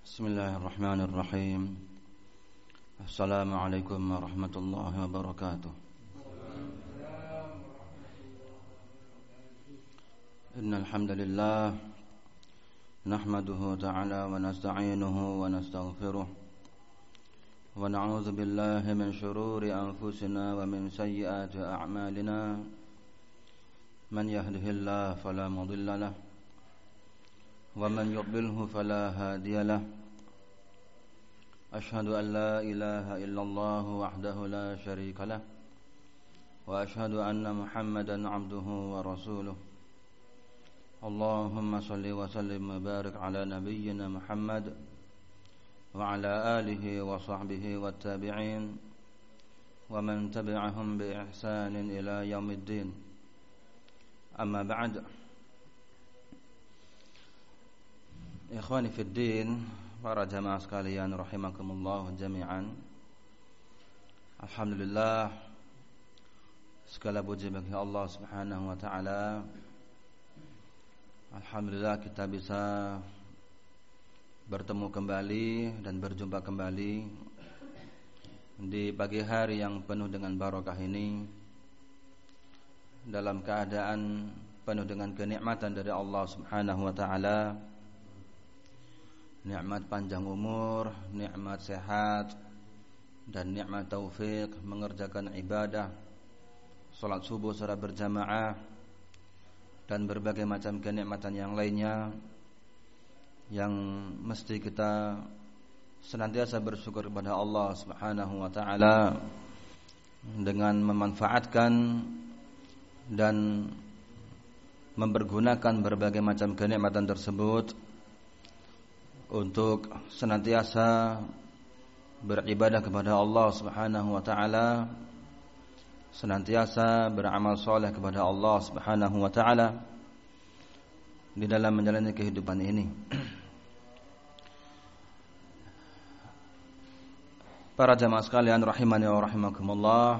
Bismillahirrahmanirrahim. Assalamualaikum warahmatullahi wabarakatuh. Innal hamdalillah nahmaduhu ta'ala wa nasta'inuhu wa nastaghfiruh wa na'udzu billahi min shururi anfusina wa min sayyiati a'malina. Man yahdihillahu fala mudilla lahu wa man yudlilhu fala hadiya lahu. Ashhadu an la ilaha illallah wahdahu la syarika lah wa ashhadu anna Muhammadan abduhu wa rasuluh. Allahumma salli wa sallim wa barik ala nabiyyina Muhammad wa ala alihi wa sahbihi wa tabi'in wa man tabi'ahum bi ihsanin ila yaumiddin. Amma ba'd. Ikhwani fid din, para jamaah sekalian rahimakumullah jami'an. Alhamdulillah, segala puji bagi Allah Subhanahu wa taala. Alhamdulillah kita bisa bertemu kembali dan berjumpa kembali di pagi hari yang penuh dengan barakah ini, dalam keadaan penuh dengan kenikmatan dari Allah Subhanahu wa taala. Nikmat panjang umur, nikmat sehat, dan nikmat taufik mengerjakan ibadah, salat subuh secara berjamaah, dan berbagai macam kenikmatan yang lainnya yang mesti kita senantiasa bersyukur kepada Allah Subhanahu wa taala dengan memanfaatkan dan mempergunakan berbagai macam kenikmatan tersebut untuk senantiasa beribadah kepada Allah Subhanahu wa taala, senantiasa beramal soleh kepada Allah Subhanahu wa taala di dalam menjalani kehidupan ini. Para jamaah sekalian rahimani wa rahimakumullah,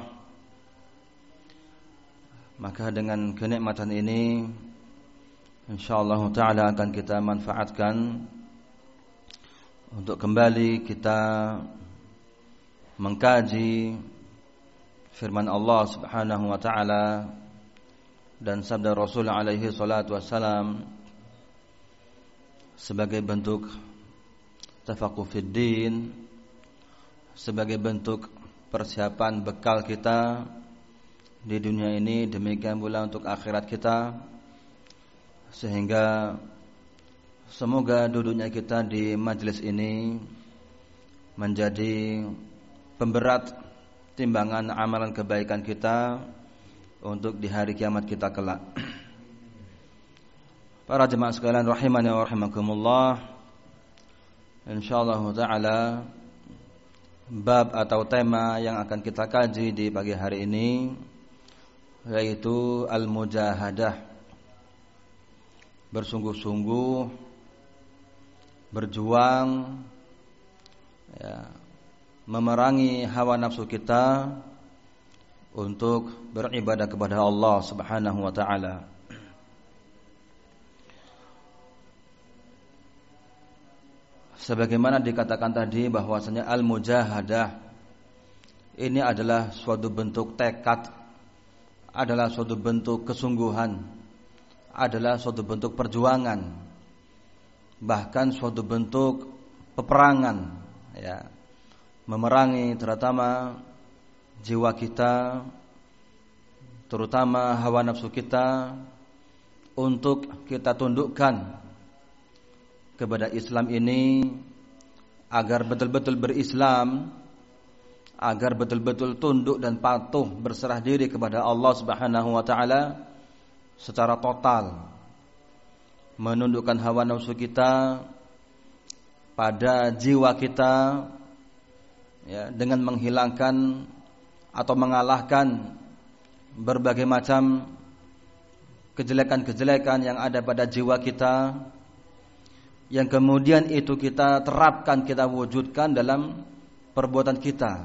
maka dengan kenikmatan ini insyaallah taala akan kita manfaatkan untuk kembali kita mengkaji firman Allah Subhanahu wa taala dan sabda Rasul alaihi salatu wassalam sebagai bentuk tafaqquh fid din, sebagai bentuk persiapan bekal kita di dunia ini, demikian pula untuk akhirat kita, sehingga semoga duduknya kita di majelis ini menjadi pemberat timbangan amalan kebaikan kita untuk di hari kiamat kita kelak. Para jemaah sekalian rahimani wa rahimakumullah, insyaallah taala bab atau tema yang akan kita kaji di pagi hari ini yaitu al-mujahadah, bersungguh-sungguh berjuang, memerangi hawa nafsu kita untuk beribadah kepada Allah Subhanahu wa taala. Sebagaimana dikatakan tadi bahwasanya al-mujahadah ini adalah suatu bentuk tekad, adalah suatu bentuk kesungguhan, adalah suatu bentuk perjuangan, bahkan suatu bentuk peperangan, memerangi terutama jiwa kita, terutama hawa nafsu kita, untuk kita tundukkan kepada Islam ini agar betul-betul berislam, agar betul-betul tunduk dan patuh berserah diri kepada Allah Subhanahu wa taala secara total, menundukkan hawa nafsu kita pada jiwa kita, dengan menghilangkan atau mengalahkan berbagai macam kejelekan-kejelekan yang ada pada jiwa kita, yang kemudian itu kita terapkan, kita wujudkan dalam perbuatan kita,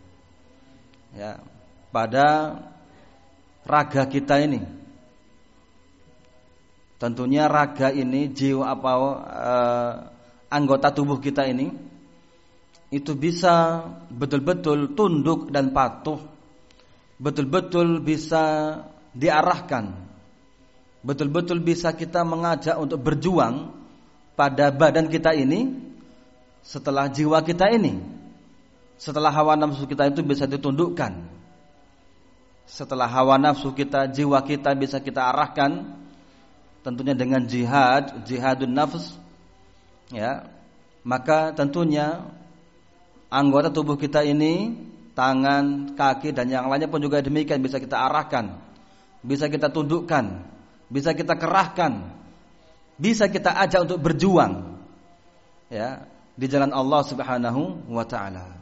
pada raga kita ini. Tentunya raga ini, jiwa anggota tubuh kita ini itu bisa betul-betul tunduk dan patuh, betul-betul bisa diarahkan, betul-betul bisa kita mengajak untuk berjuang pada badan kita ini setelah jiwa kita ini, setelah hawa nafsu kita itu bisa ditundukkan, setelah hawa nafsu kita, jiwa kita bisa kita arahkan, tentunya dengan jihadun nafs, ya, maka tentunya anggota tubuh kita ini, tangan, kaki dan yang lainnya pun juga demikian bisa kita arahkan, bisa kita tundukkan, bisa kita kerahkan, bisa kita ajak untuk berjuang, ya, di jalan Allah Subhanahu wa taala.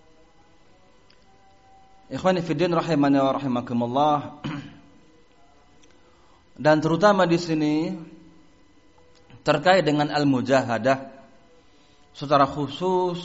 Ikhwani fiddin rahimani wa rahimakumullah. Dan terutama di sini terkait dengan al-mujahadah secara khusus,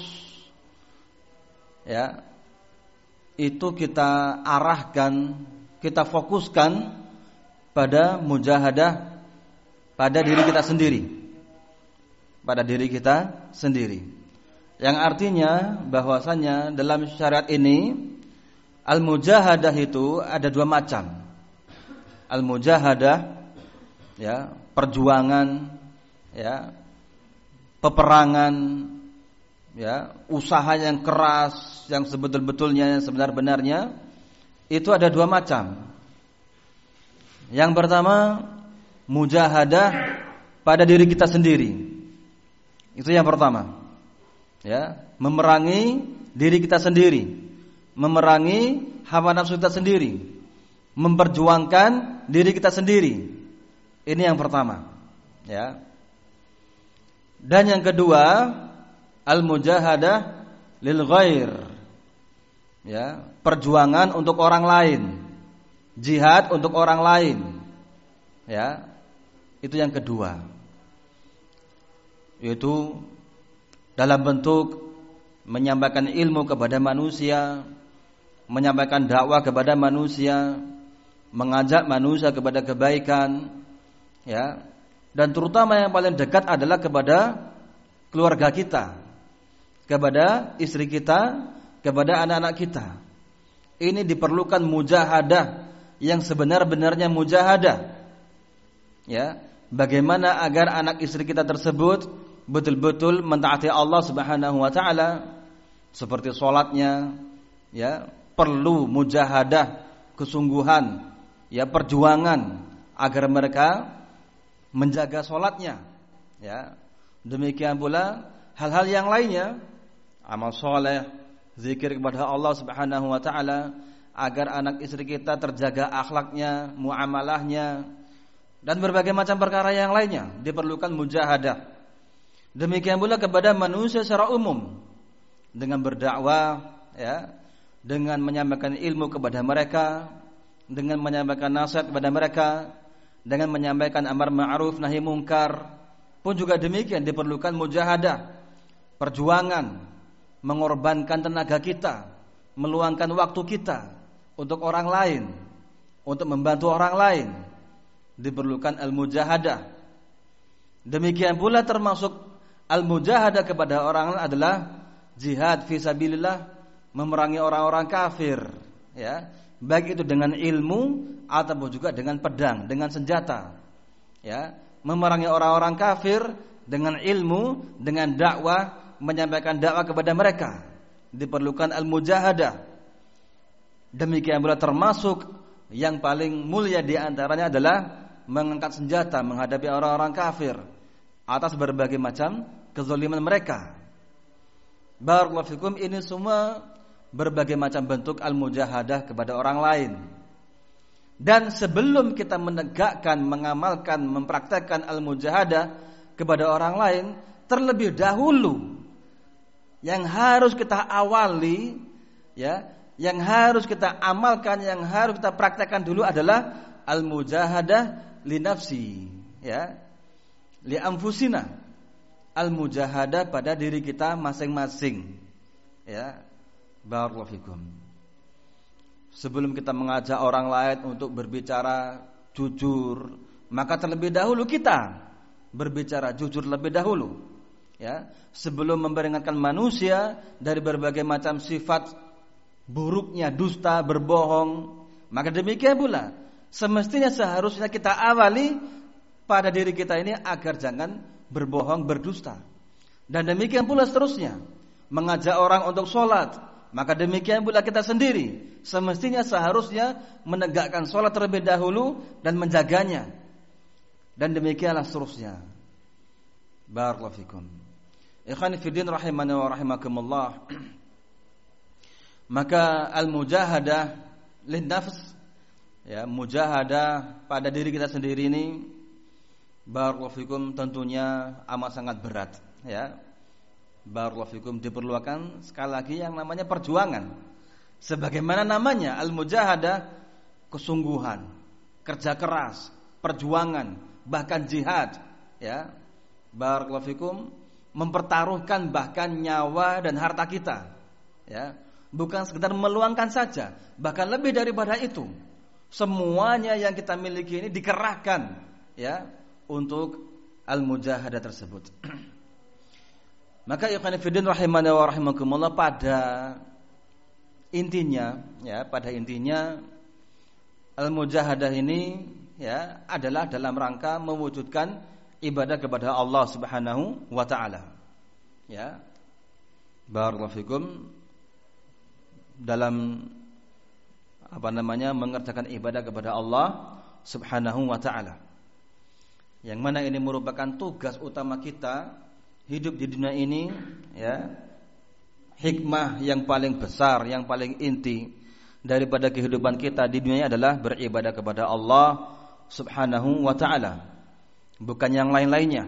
ya, itu kita arahkan, kita fokuskan pada mujahadah pada diri kita sendiri, pada diri kita sendiri. Yang artinya bahwasanya dalam syariat ini al-mujahadah itu ada dua macam. Al-mujahadah, ya, perjuangan, ya, peperangan, ya, usaha yang keras, yang sebetul-betulnya, yang sebenar-benarnya, itu ada dua macam. Yang pertama, mujahadah pada diri kita sendiri. Itu yang pertama, ya, memerangi diri kita sendiri, memerangi hawa nafsu kita sendiri, memperjuangkan diri kita sendiri. Ini yang pertama, ya. Dan yang kedua, al-mujahadah lil ghair, ya, perjuangan untuk orang lain, jihad untuk orang lain, ya. Itu yang kedua, yaitu dalam bentuk menyampaikan ilmu kepada manusia, menyampaikan dakwah kepada manusia, mengajak manusia kepada kebaikan, ya. Dan terutama yang paling dekat adalah kepada keluarga kita, kepada istri kita, kepada anak-anak kita. Ini diperlukan mujahadah yang sebenar-benarnya mujahadah, ya. Bagaimana agar anak istri kita tersebut betul-betul mentaati Allah Subhanahu wa taala, seperti sholatnya, ya, perlu mujahadah, kesungguhan, ya, perjuangan agar mereka menjaga sholatnya, ya. Demikian pula hal-hal yang lainnya, amal soleh, zikir kepada Allah Subhanahu wa taala, agar anak istri kita terjaga akhlaknya, muamalahnya, dan berbagai macam perkara yang lainnya diperlukan mujahadah. Demikian pula kepada manusia secara umum, dengan berdakwah, ya, dengan menyampaikan ilmu kepada mereka, dengan menyampaikan nasihat kepada mereka, dengan menyampaikan amar ma'ruf nahi mungkar, pun juga demikian diperlukan mujahadah, perjuangan, mengorbankan tenaga kita, meluangkan waktu kita untuk orang lain, untuk membantu orang lain, diperlukan al-mujahadah. Demikian pula termasuk al-mujahadah kepada orang lain adalah jihad fisabilillah, memerangi orang-orang kafir, ya, baik itu dengan ilmu ataupun juga dengan pedang, dengan senjata, ya, memerangi orang-orang kafir dengan ilmu, dengan dakwah, menyampaikan dakwah kepada mereka, diperlukan al-mujahadah. Demikian pula termasuk yang paling mulia di antaranya adalah mengangkat senjata menghadapi orang-orang kafir atas berbagai macam kezaliman mereka. Barakallahu fikum, ini semua berbagai macam bentuk al-mujahadah kepada orang lain. Dan sebelum kita menegakkan, mengamalkan, mempraktekkan al-mujahadah kepada orang lain, terlebih dahulu yang harus kita awali, ya, yang harus kita amalkan, yang harus kita praktekkan dulu adalah al-mujahadah li nafsi, ya, li anfusina, al-mujahadah pada diri kita masing-masing, ya. Barakallahu fikum. Sebelum kita mengajak orang lain untuk berbicara jujur, maka terlebih dahulu kita berbicara jujur lebih dahulu. ya, sebelum memperingatkan manusia dari berbagai macam sifat buruknya dusta, berbohong, maka demikian pula semestinya seharusnya kita awali pada diri kita ini agar jangan berbohong, berdusta. Dan demikian pula seterusnya, mengajak orang untuk sholat, maka demikian pula kita sendiri semestinya seharusnya menegakkan sholat terlebih dahulu dan menjaganya. Dan demikianlah seterusnya. Barakallahu fikum. Ikhwani fi din rahimani wa rahimakumullah. Maka al-mujahadah lin nafs, ya, mujahadah pada diri kita sendiri ini, barakallahu fikum, tentunya amat sangat berat, ya. Barakallahu fikum, diperlukan sekali lagi yang namanya perjuangan. Sebagaimana namanya al-mujahadah, kesungguhan, kerja keras, perjuangan, bahkan jihad, ya. Barakallahu fikum, mempertaruhkan bahkan nyawa dan harta kita, ya. Bukan sekedar meluangkan saja, bahkan lebih daripada itu. Semuanya yang kita miliki ini dikerahkan, ya, untuk al-mujahadah tersebut. Maka ikhwan fillah rahimani wa rahimakumullah, pada intinya, ya, pada intinya al-mujahadah ini, ya, adalah dalam rangka mewujudkan ibadah kepada Allah Subhanahu wa taala. Ya. Barakallahu fikum, dalam mengerjakan ibadah kepada Allah Subhanahu wa taala. Yang mana ini merupakan tugas utama kita hidup di dunia ini, ya. Hikmah yang paling besar, yang paling inti daripada kehidupan kita di dunia ini adalah beribadah kepada Allah Subhanahu wa taala, bukan yang lain-lainnya.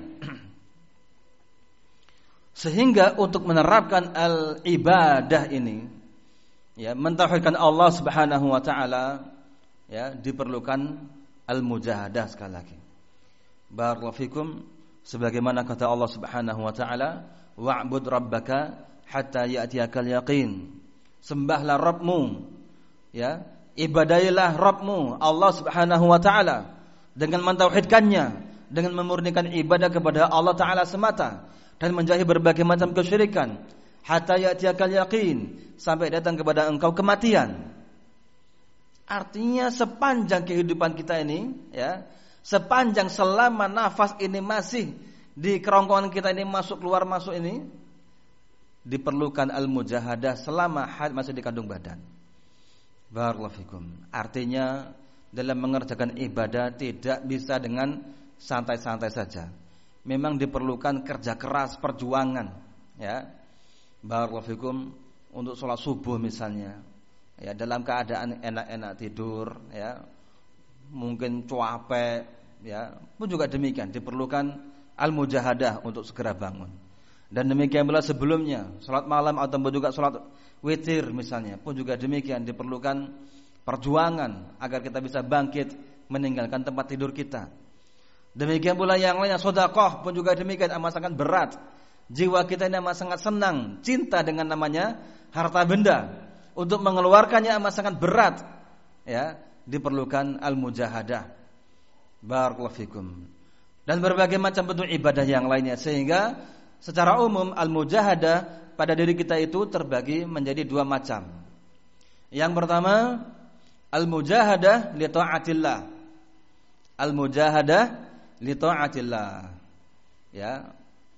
Sehingga untuk menerapkan al-ibadah ini, ya, mentauhidkan Allah Subhanahu wa taala, ya, diperlukan al-mujahadah sekali lagi. Barakallahu fikum, sebagaimana kata Allah Subhanahu wa taala, wa'bud rabbaka hatta ya'tiyakal yaqin. Sembahlah Rabbmu, ya, ibadahilah Rabbmu Allah Subhanahu wa taala dengan mentauhidkannya, dengan memurnikan ibadah kepada Allah taala semata dan menjauhi berbagai macam kesyirikan, hatta ya'tiyakal yaqin, sampai datang kepada engkau kematian. Artinya sepanjang kehidupan kita ini, ya, sepanjang selama nafas ini masih di kerongkongan kita ini, masuk keluar masuk ini, diperlukan al-mujahadah selama haid masih di kandung badan. Barakallahu fikum. Artinya dalam mengerjakan ibadah tidak bisa dengan santai-santai saja. Memang diperlukan kerja keras, perjuangan, ya. Barakallahu fikum, untuk sholat subuh misalnya, ya, dalam keadaan enak-enak tidur, ya, mungkin capek, ya, pun juga demikian diperlukan al-mujahadah untuk segera bangun. Dan demikian pula sebelumnya, sholat malam ataupun juga sholat witir misalnya, pun juga demikian diperlukan perjuangan agar kita bisa bangkit meninggalkan tempat tidur kita. Demikian pula yang lainnya, sedekah pun juga demikian, amat sangat berat. Jiwa kita ini amat sangat senang, cinta dengan namanya harta benda. Untuk mengeluarkannya amat sangat berat, ya, diperlukan al-mujahadah. Barakallahu fikum. Dan berbagai macam bentuk ibadah yang lainnya, sehingga secara umum al-mujahadah pada diri kita itu terbagi menjadi dua macam. Yang pertama, al-mujahadah li ta'atillah. Al-mujahadah li ta'atillah, ya,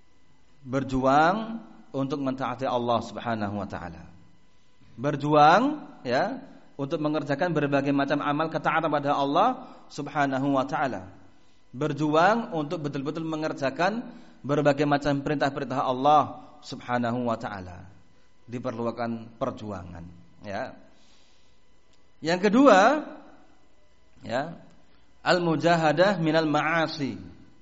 berjuang untuk mentaati Allah Subhanahu wa taala. Berjuang, ya, untuk mengerjakan berbagai macam amal ketaatan pada Allah Subhanahu wa taala. Berjuang untuk betul-betul mengerjakan berbagai macam perintah-perintah Allah Subhanahu wa taala. Diperlukan perjuangan, ya. Yang kedua, ya, al-mujahadah minal ma'asi.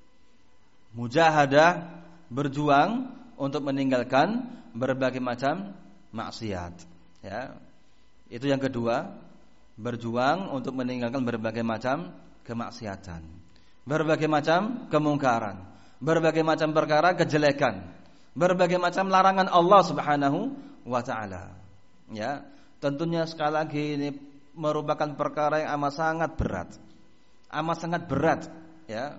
Mujahadah, berjuang untuk meninggalkan berbagai macam maksiat, ya. Itu yang kedua, berjuang untuk meninggalkan berbagai macam kemaksiatan, berbagai macam kemungkaran, berbagai macam perkara kejelekan, berbagai macam larangan Allah Subhanahu wa taala. Ya, tentunya sekali lagi ini merupakan perkara yang amat sangat berat. Amat sangat berat, ya.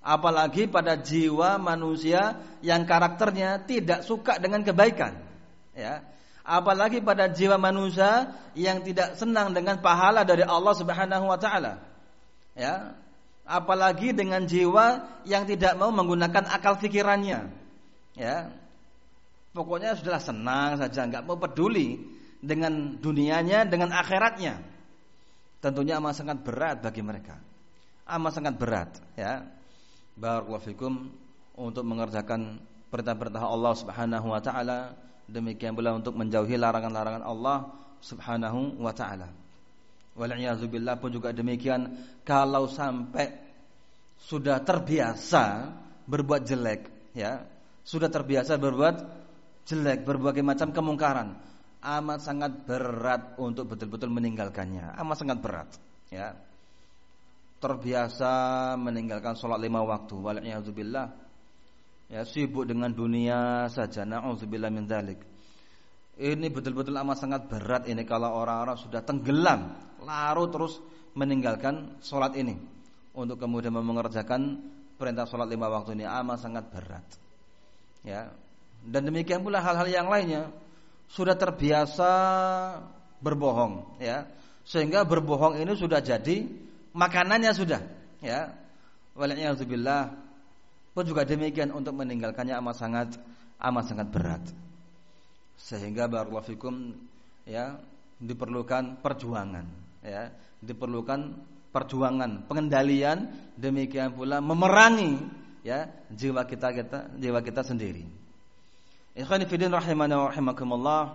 Apalagi pada jiwa manusia yang karakternya tidak suka dengan kebaikan, ya. Apalagi pada jiwa manusia yang tidak senang dengan pahala dari Allah Subhanahu wa taala. Ya. Apalagi dengan jiwa yang tidak mau menggunakan akal pikirannya. Ya. Pokoknya sudahlah senang saja, enggak mau peduli dengan dunianya, dengan akhiratnya. Tentunya amat sangat berat bagi mereka. Amat sangat berat, ya. Barakallahu fikum untuk mengerjakan perintah-perintah Allah Subhanahu wa taala, demikian pula untuk menjauhi larangan-larangan Allah Subhanahu wa taala. Wal a'yadzu billah pun juga demikian, kalau sampai sudah terbiasa berbuat jelek, ya. Sudah terbiasa berbuat jelek, berbagai macam kemungkaran, amat sangat berat untuk betul-betul meninggalkannya. Amat sangat berat, ya. Terbiasa meninggalkan sholat 5 waktu, wal'iyadzubillah, ya, sibuk dengan dunia saja, na'udzubillah min dzalik. Ini betul-betul amat sangat berat ini kalau orang-orang sudah tenggelam, larut terus meninggalkan sholat ini untuk kemudian mengerjakan perintah sholat 5 waktu ini, amat sangat berat, ya. Dan demikian pula hal-hal yang lainnya, sudah terbiasa berbohong, ya, sehingga berbohong ini sudah jadi makanannya sudah, ya. Wal'iyadzubillah pun juga demikian, untuk meninggalkannya amat sangat berat. Sehingga barakallahu fikum, ya, diperlukan perjuangan, ya, diperlukan perjuangan, pengendalian, demikian pula memerangi, ya, jiwa kita sendiri. Ikhwani fillah rahimani wa rahimakumullah.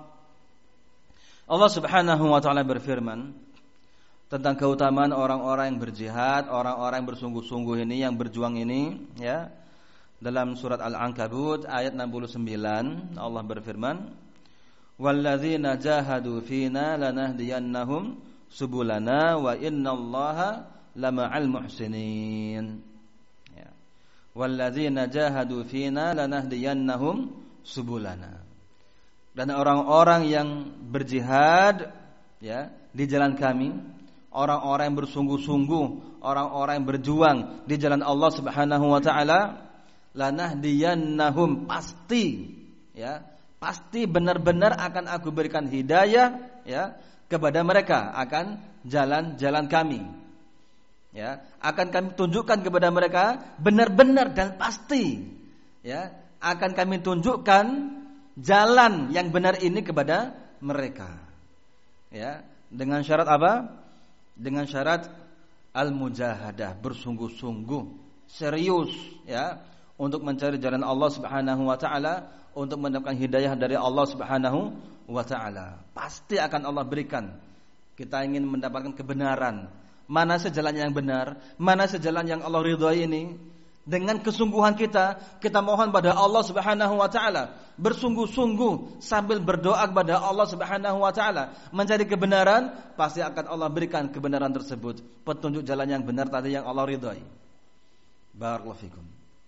Allah Subhanahu wa taala berfirman tentang keutamaan orang-orang yang berjihad, orang-orang yang bersungguh-sungguh ini, yang berjuang ini, ya. Dalam surat Al-Ankabut ayat 69 Allah berfirman, "Walladzina jahadu fina lanahdiyannahum subulana wa innallaha lama'al muhsinin." Ya. Walladzina jahadu fina lanahdiyannahum subulana. Dan orang-orang yang berjihad, ya, di jalan kami, orang-orang yang bersungguh-sungguh, orang-orang yang berjuang di jalan Allah Subhanahu wa taala, lanahdiyannahum, pasti, ya, pasti benar-benar akan aku berikan hidayah, ya, kepada mereka akan jalan-jalan kami. Ya, akan kami tunjukkan kepada mereka benar-benar dan pasti, ya, akan kami tunjukkan jalan yang benar ini kepada mereka. Ya, dengan syarat apa? Dengan syarat al-mujahadah, bersungguh-sungguh, serius, ya, untuk mencari jalan Allah Subhanahu wa taala, untuk mendapatkan hidayah dari Allah Subhanahu wa taala. Pasti akan Allah berikan. Kita ingin mendapatkan kebenaran. Mana sejalan yang benar, mana sejalan yang Allah ridhai ini. Dengan kesungguhan kita mohon pada Allah Subhanahu wa taala, bersungguh-sungguh sambil berdoa kepada Allah Subhanahu wa taala, mencari kebenaran, pasti akan Allah berikan kebenaran tersebut, petunjuk jalan yang benar tadi yang Allah ridhai. Barakallahu fikum.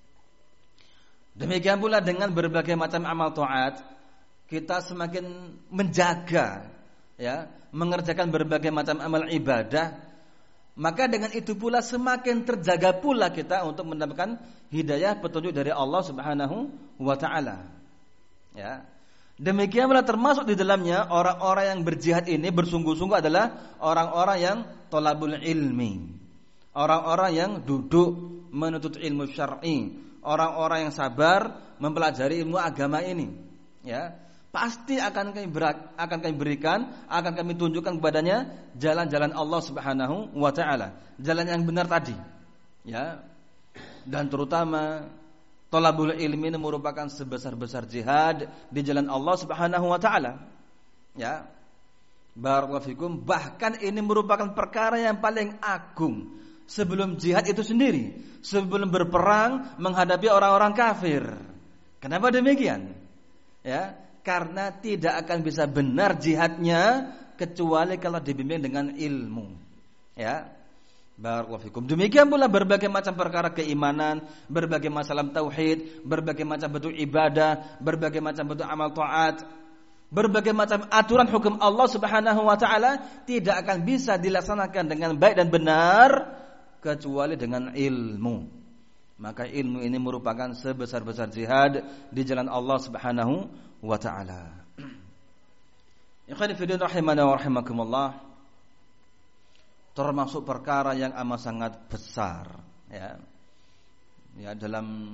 Demikian pula dengan berbagai macam amal taat, kita semakin menjaga, ya, mengerjakan berbagai macam amal ibadah, maka dengan itu pula semakin terjaga pula kita untuk mendapatkan hidayah, petunjuk dari Allah Subhanahu wa taala. Ya. Demikian pula termasuk di dalamnya orang-orang yang berjihad ini bersungguh-sungguh adalah orang-orang yang thalabul ilmi. Orang-orang yang duduk menuntut ilmu syar'i, orang-orang yang sabar mempelajari ilmu agama ini. Ya. Pasti akan kami berikan, akan kami tunjukkan kepadanya jalan-jalan Allah Subhanahu wa taala, jalan yang benar tadi. Ya. Dan terutama thalabul ilmi ini merupakan sebesar-besar jihad di jalan Allah Subhanahu wa taala. Ya. Barakallahu fikum, bahkan ini merupakan perkara yang paling agung sebelum jihad itu sendiri, sebelum berperang menghadapi orang-orang kafir. Kenapa demikian? Ya. Karena tidak akan bisa benar jihadnya kecuali kalau dibimbing dengan ilmu. Ya. Barakallahu fikum. Demikian pula berbagai macam perkara keimanan, berbagai masalah tauhid, berbagai macam bentuk ibadah, berbagai macam bentuk amal taat, berbagai macam aturan hukum Allah Subhanahu wa taala tidak akan bisa dilaksanakan dengan baik dan benar kecuali dengan ilmu. Maka ilmu ini merupakan sebesar-besar jihad di jalan Allah Subhanahu wa taala. Ikhwan fillah rahimana wa rahimakumullah, termasuk perkara yang amat sangat besar ya. Ya, dalam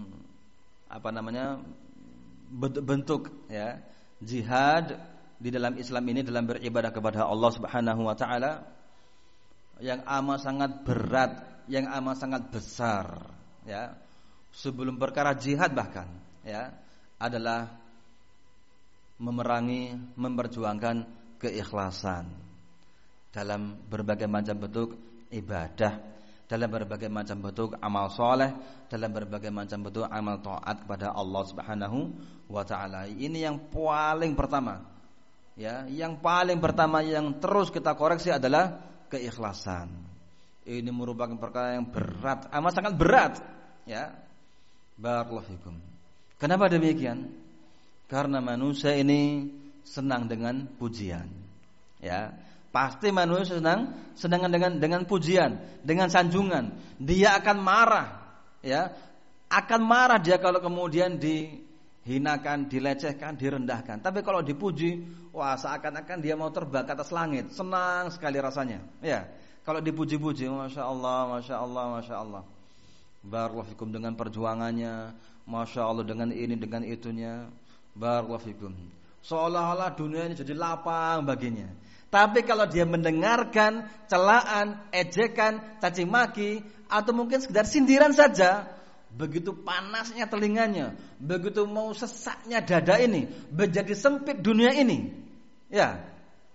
bentuk ya jihad di dalam Islam ini, dalam beribadah kepada Allah Subhanahu wa taala, yang amat sangat berat, yang amat sangat besar ya. Sebelum perkara jihad bahkan ya adalah memerangi, memperjuangkan keikhlasan dalam berbagai macam bentuk ibadah, dalam berbagai macam bentuk amal soleh, dalam berbagai macam bentuk amal taat kepada Allah Subhanahu wa taala. Ini yang paling pertama. Ya, yang paling pertama yang terus kita koreksi adalah keikhlasan. Ini merupakan perkara yang berat, amat sangat berat, ya. Barakallahu fikum. Kenapa demikian? Karena manusia ini senang dengan pujian. Ya. Pasti manusia senang dengan pujian, dengan sanjungan. Dia akan marah, ya. Akan marah dia kalau kemudian dihinakan, dilecehkan, direndahkan. Tapi kalau dipuji, wah seakan-akan dia mau terbang ke atas langit. Senang sekali rasanya. Ya. Kalau dipuji-puji, masya Allah, masya Allah, masya Allah. Barakallahu fikum dengan perjuangannya, masya Allah dengan ini dengan itunya. Barakallahu fikum. Seolah-olah dunia ini jadi lapang baginya. Tapi kalau dia mendengarkan celaan, ejekan, caci maki, atau mungkin sekedar sindiran saja, begitu panasnya telinganya, begitu mau sesaknya dada ini, menjadi sempit dunia ini. Ya.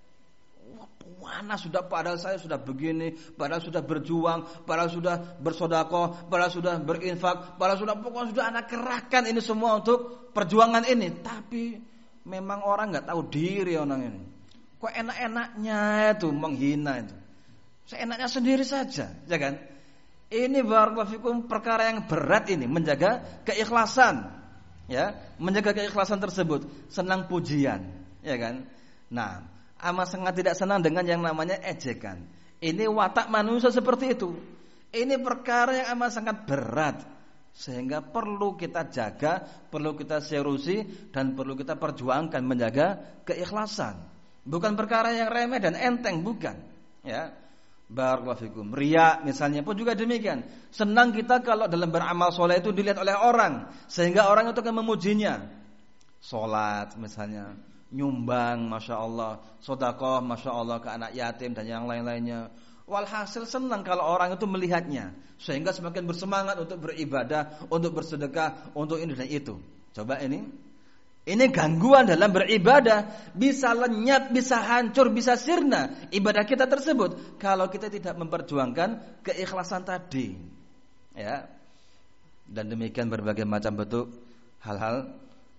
Panas sudah, padahal saya sudah begini, padahal sudah berjuang, padahal sudah bersedekah, padahal sudah berinfak, padahal sudah pokoknya sudah anak kerahkan ini semua untuk perjuangan ini. Tapi memang orang enggak tahu diri orang ini. Kok enak-enaknya itu menghina itu. Seenaknya sendiri saja, ya kan? Ini barakallahu fikum perkara yang berat ini, menjaga keikhlasan. Ya, menjaga keikhlasan tersebut, senang pujian, ya kan? Nah, amat sangat tidak senang dengan yang namanya ejekan. Ini watak manusia seperti itu. Ini perkara yang amat sangat berat, sehingga perlu kita jaga, perlu kita seriusi, dan perlu kita perjuangkan menjaga keikhlasan. Bukan perkara yang remeh dan enteng, bukan. Ya, barakallahu fikum. Riya misalnya pun juga demikian. Senang kita kalau dalam beramal soleh itu dilihat oleh orang, sehingga orang itu akan memujinya. Salat misalnya, nyumbang, masya Allah, sedekah, masya Allah ke anak yatim dan yang lain-lainnya. Walhasil senang kalau orang itu melihatnya, sehingga semakin bersemangat untuk beribadah, untuk bersedekah, untuk ini dan itu. Coba ini gangguan dalam beribadah, bisa lenyap, bisa hancur, bisa sirna ibadah kita tersebut kalau kita tidak memperjuangkan keikhlasan tadi. Ya. Dan demikian berbagai macam bentuk hal-hal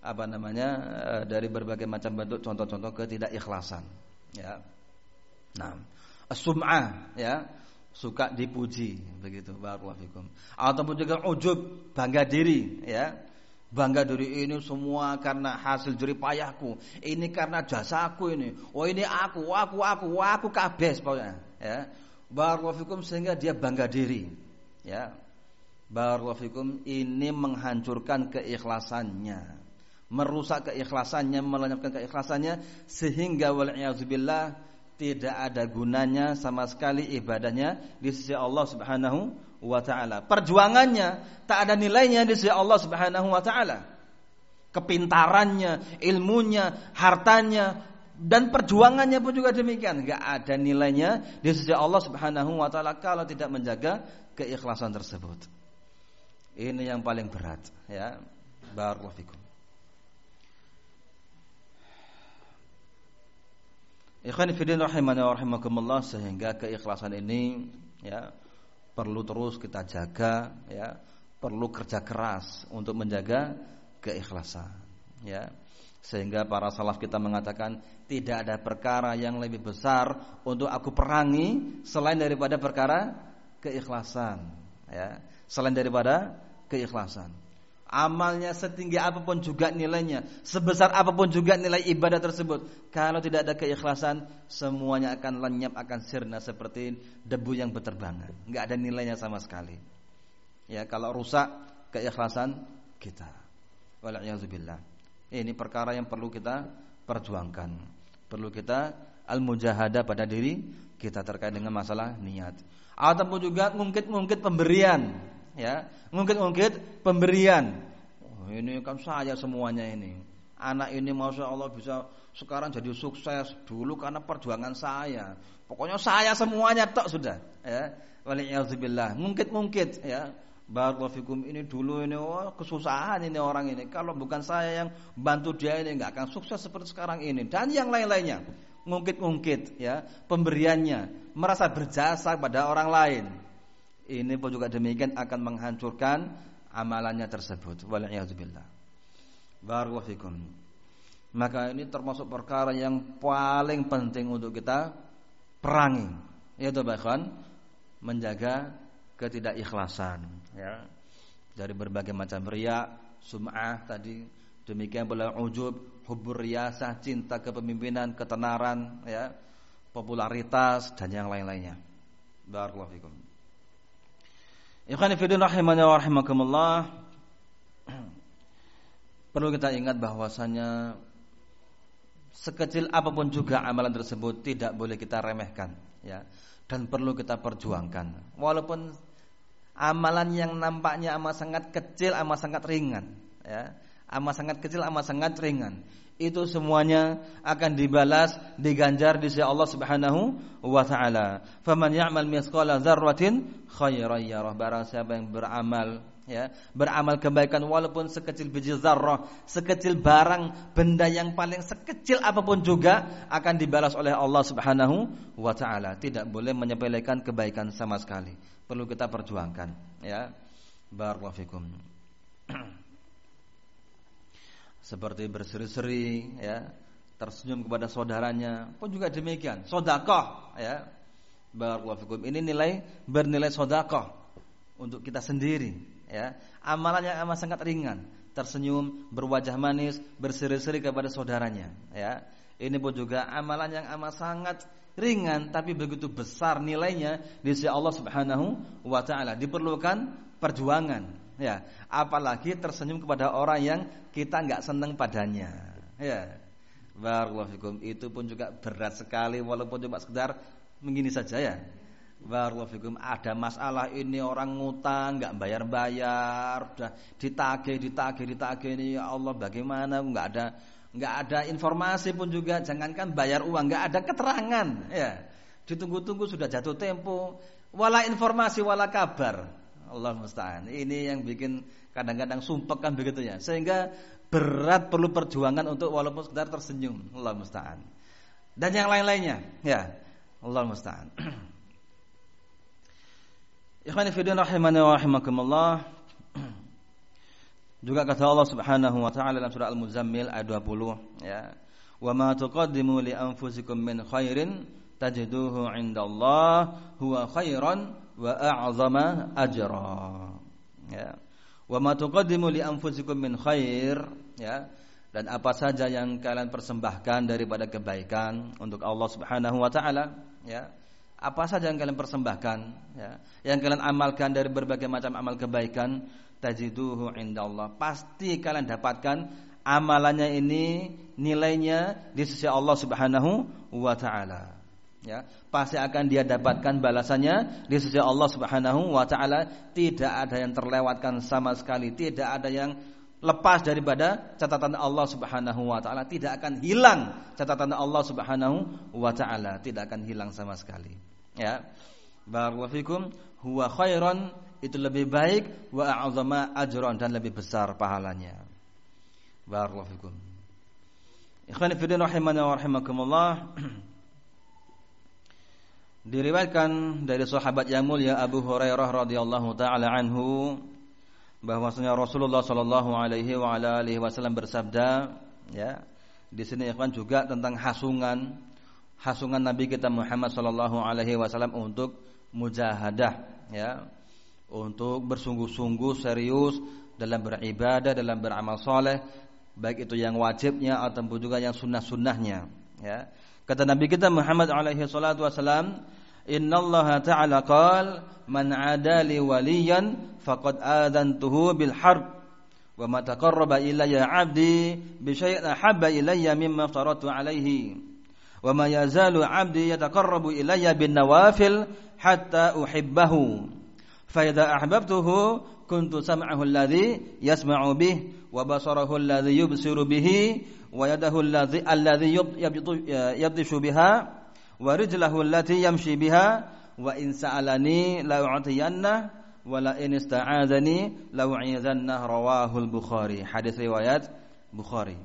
dari berbagai macam bentuk contoh-contoh ketidakikhlasan. Ya. Nah, as-sum'ah, ya, suka dipuji begitu, barakallahu fikum. Ataupun juga ujub, bangga diri, ya. Bangga diri ini semua karena hasil jerih payahku. Ini karena jasaku ini. Oh ini aku kabeh pokoknya, ya. Barakallahu fikum, sehingga dia bangga diri. Ya. Barakallahu fikum, ini menghancurkan keikhlasannya, merusak keikhlasannya, melenyapkan keikhlasannya, sehingga wal'iyazubillah tidak ada gunanya sama sekali ibadahnya di sisi Allah Subhanahu wa ta'ala. Perjuangannya tak ada nilainya di sisi Allah Subhanahu wa ta'ala. Kepintarannya, ilmunya, hartanya, dan perjuangannya pun juga demikian, enggak ada nilainya di sisi Allah Subhanahu wa ta'ala kalau tidak menjaga keikhlasan tersebut. Ini yang paling berat, ya. Barakallahu fikum. Ikhwan fillah rahimana wa rahimakumullah, sehingga keikhlasan ini, ya, perlu terus kita jaga, ya, perlu kerja keras untuk menjaga keikhlasan, ya. Sehingga para salaf kita mengatakan tidak ada perkara yang lebih besar untuk aku perangi selain daripada perkara keikhlasan, ya. Selain daripada keikhlasan. Amalnya setinggi apapun juga nilainya, sebesar apapun juga nilai ibadah tersebut, kalau tidak ada keikhlasan, semuanya akan lenyap, akan sirna seperti debu yang berterbangan, enggak ada nilainya sama sekali. Ya, kalau rusak keikhlasan kita. Wal'iyadzubillah. Ini perkara yang perlu kita perjuangkan. Perlu kita al-mujahadah pada diri kita terkait dengan masalah niat. Ataupun juga ngungkit-ngungkit pemberian, ya. Ngungkit-ngungkit pemberian. Oh, ini kan saya semuanya ini. Anak ini Masya Allah bisa sekarang jadi sukses dulu karena perjuangan saya. Pokoknya saya semuanya tok sudah, ya. Wal'iyadzubillah. Ngungkit-ngungkit, ya. Barakallahu fikum, ini dulu ini kesusahan ini orang ini. Kalau bukan saya yang bantu dia ini enggak akan sukses seperti sekarang ini. Dan yang lain-lainnya. Ngungkit-ngungkit, ya, pemberiannya, merasa berjasa pada orang lain. Ini pun juga demikian akan menghancurkan amalannya tersebut. Wal'iyadzubillah. Barakallahu fikum. Maka ini termasuk perkara yang paling penting untuk kita perangi, yaitu bahkan menjaga ketidakikhlasan, ya, dari berbagai macam riya, sum'ah tadi, demikian pula ujub, hubur riyasah, cinta kepemimpinan, ketenaran, ya, popularitas dan yang lain-lainnya. Barakallahu fikum. Ikhwani fi din rahimani wa rahimakumullah. Perlu kita ingat bahwasanya sekecil apapun juga amalan tersebut tidak boleh kita remehkan, ya, dan perlu kita perjuangkan. Walaupun amalan yang nampaknya amat sangat kecil, amat sangat ringan, ya, amat sangat kecil, amat sangat ringan, itu semuanya akan dibalas, diganjar di sisi Allah Subhanahu wa taala. Faman ya'mal mithqala dzarratin khairan yarah. Barang siapa yang beramal, ya, beramal kebaikan walaupun sekecil biji zarrah, sekecil barang benda yang paling sekecil apapun juga akan dibalas oleh Allah Subhanahu wa taala. Tidak boleh menyepelekan kebaikan sama sekali. Perlu kita perjuangkan, ya. Barakallahu fikum. Seperti berseri-seri, ya, tersenyum kepada saudaranya pun juga demikian. Sedekah, ya. Barakallahu fikum. Ini bernilai sedekah untuk kita sendiri, ya. Amalan yang amat sangat ringan, tersenyum, berwajah manis, berseri-seri kepada saudaranya, ya. Ini pun juga amalan yang amat sangat ringan tapi begitu besar nilainya di sisi Allah Subhanahu wa taala. Diperlukan perjuangan, ya. Apalagi tersenyum kepada orang yang kita enggak senang padanya, ya. Barakallahu fikum. Itu pun juga berat sekali walaupun cuma sekedar begini saja, ya. Barakallahu fikum. Ada masalah ini orang ngutang enggak bayar-bayar, sudah ditagih ini, ya Allah bagaimana, enggak ada informasi pun juga, jangankan bayar uang, enggak ada keterangan, ya. Ditunggu-tunggu sudah jatuh tempo, wala informasi wala kabar. Allah musta'an. Ini yang bikin kadang-kadang sumpek kan begitu, ya. Sehingga berat, perlu perjuangan untuk walaupun sekedar tersenyum. Allah musta'an. Dan yang lain-lainnya, ya. Allah musta'an. Ikhwani fi din rahimani wa rahimakumullah. Juga kata Allah Subhanahu wa taala dalam surah Al-Muzammil ayat 20, ya. Wa ma tuqaddimu li anfusikum min khairin tajiduhu 'indallah huwa khairan wa a'zama ajra. Ya. Wa ma tuqaddimu li anfusikum min khair, ya. Dan apa saja yang kalian persembahkan daripada kebaikan untuk Allah Subhanahu wa taala, ya. Apa saja yang kalian persembahkan, ya, yang kalian amalkan dari berbagai macam amal kebaikan, tajiduhu indallah, pasti kalian dapatkan amalannya ini nilainya di sisi Allah Subhanahu wa taala, ya. Pasti akan dia dapatkan balasannya di sisi Allah Subhanahu wa taala. Tidak ada yang terlewatkan sama sekali, tidak ada yang lepas daripada catatan Allah Subhanahu wa taala, tidak akan hilang catatan Allah Subhanahu wa taala, tidak akan hilang sama sekali, ya. Barakallahu fikum. Huwa khairan, itu lebih baik, wa a'zama ajran, dan lebih besar pahalanya. Barakallahu fikum. Ikhwani fi din rahimani wa rahimakumullah. Diriwayatkan dari sahabat yang mulia Abu Hurairah radhiyallahu taala anhu bahwasanya Rasulullah sallallahu alaihi wa ala alihi wasallam bersabda, ya. Di sini ikhwan juga tentang hasungan Nabi kita Muhammad sallallahu alaihi wasallam untuk mujahadah, ya. Untuk bersungguh-sungguh serius dalam beribadah, dalam beramal saleh, baik itu yang wajibnya ataupun juga yang sunnah-sunnahnya, ya. Kata Nabi kita Muhammad alaihi salatu wasallam, Innallaha ta'ala qala man 'adali waliyan faqad adantuhu bil harb wa ma taqarraba ilayya 'abdi bi syai'in ahabba ilayya mimma aftaratu 'alaihi wa ma yazalu 'abdi yataqarrabu ilayya bin nawafil hatta uhibbahu fa idza ahbabtuhu kuntu sam'ahu alladhi yasma'u bih wa basarahu alladhi yubsiru bihi wa yadahu alladhi yabtishu biha wa rijlahu allati yamshi biha wa in sa'alani la u'tiyanna wa la in ista'adzani la u'idhanna rawahul Bukhari. Hadis riwayat Bukhari.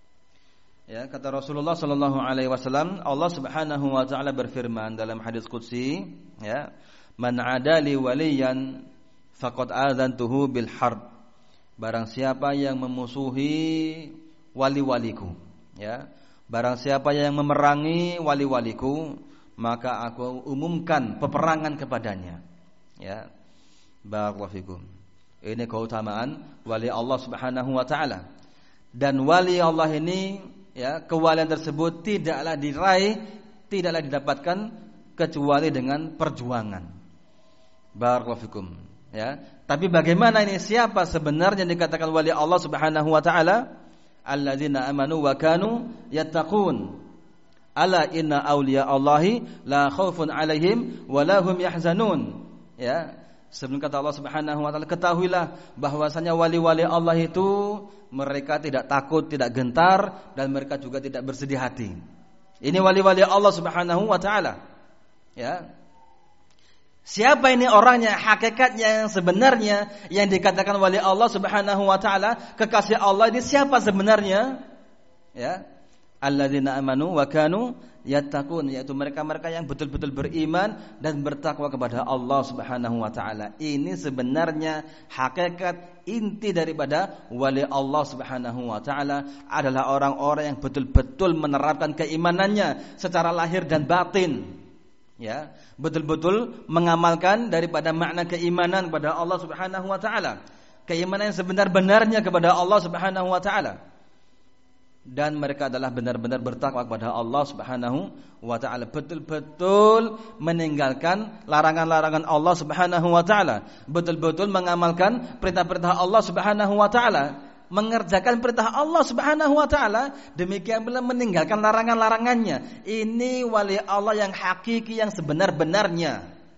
Ya, kata Rasulullah sallallahu alaihi wasallam, Allah Subhanahu wa taala berfirman dalam hadis qudsi, ya, man 'adali waliyan faqad adzantuhu bil harb. Barang siapa yang memusuhi wali-waliku, ya, barang siapa yang memerangi wali-waliku, maka aku umumkan peperangan kepadanya. Ya, barakallahu fikum. Ini keutamaan wali Allah Subhanahu wa taala. Dan wali Allah ini, ya, kewalian tersebut tidaklah diraih, tidaklah didapatkan kecuali dengan perjuangan. Barakallahu fikum. Ya, tapi bagaimana ini, siapa sebenarnya yang dikatakan wali Allah Subhanahu wa taala? Alladzina amanu wa kanu yattaqun. Ala inna awliya Allahi la khaufun alaihim wa la hum yahzanun. Ya, sebelum kata Allah Subhanahu wa taala, ketahuilah bahwasanya wali-wali Allah itu mereka tidak takut, tidak gentar, dan mereka juga tidak bersedih hati. Ini wali-wali Allah Subhanahu wa taala. Ya. Siapa ini orangnya, hakikatnya yang sebenarnya yang dikatakan wali Allah Subhanahu wa taala, kekasih Allah ini siapa sebenarnya? Ya. Alladzina amanu wa kanu yattaqun, yaitu mereka-mereka yang betul-betul beriman dan bertakwa kepada Allah Subhanahu wa taala. Ini sebenarnya hakikat inti daripada wali Allah Subhanahu wa taala adalah orang-orang yang betul-betul menerapkan keimanannya secara lahir dan batin. Ya, betul-betul mengamalkan daripada makna keimanan kepada Allah Subhanahu wa taala. Keimanan yang sebenar-benarnya kepada Allah Subhanahu wa taala. Dan mereka adalah benar-benar bertakwa kepada Allah Subhanahu wa taala, betul-betul meninggalkan larangan-larangan Allah Subhanahu wa taala, betul-betul mengamalkan perintah-perintah Allah Subhanahu wa taala, mengerjakan perintah Allah Subhanahu wa taala, demikian pula meninggalkan larangan-larangannya. Ini wali Allah yang hakiki, yang sebenar-benarnya.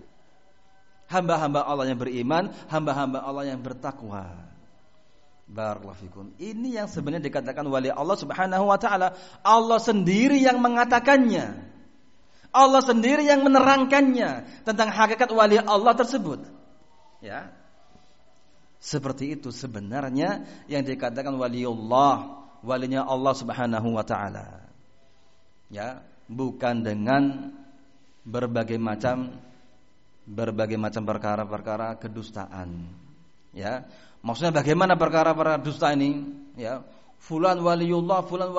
Hamba-hamba Allah yang beriman, hamba-hamba Allah yang bertakwa. Barakallahu fikum. Ini yang sebenarnya dikatakan wali Allah Subhanahu wa taala. Allah sendiri yang mengatakannya. Allah sendiri yang menerangkannya tentang hakikat wali Allah tersebut. Ya. Seperti itu sebenarnya yang dikatakan waliullah, walinya Allah Subhanahu wa taala. Ya, bukan dengan berbagai macam perkara-perkara kedustaan. Ya. Maksudnya bagaimana perkara-perkara dusta ini? Ya. Fulan waliullah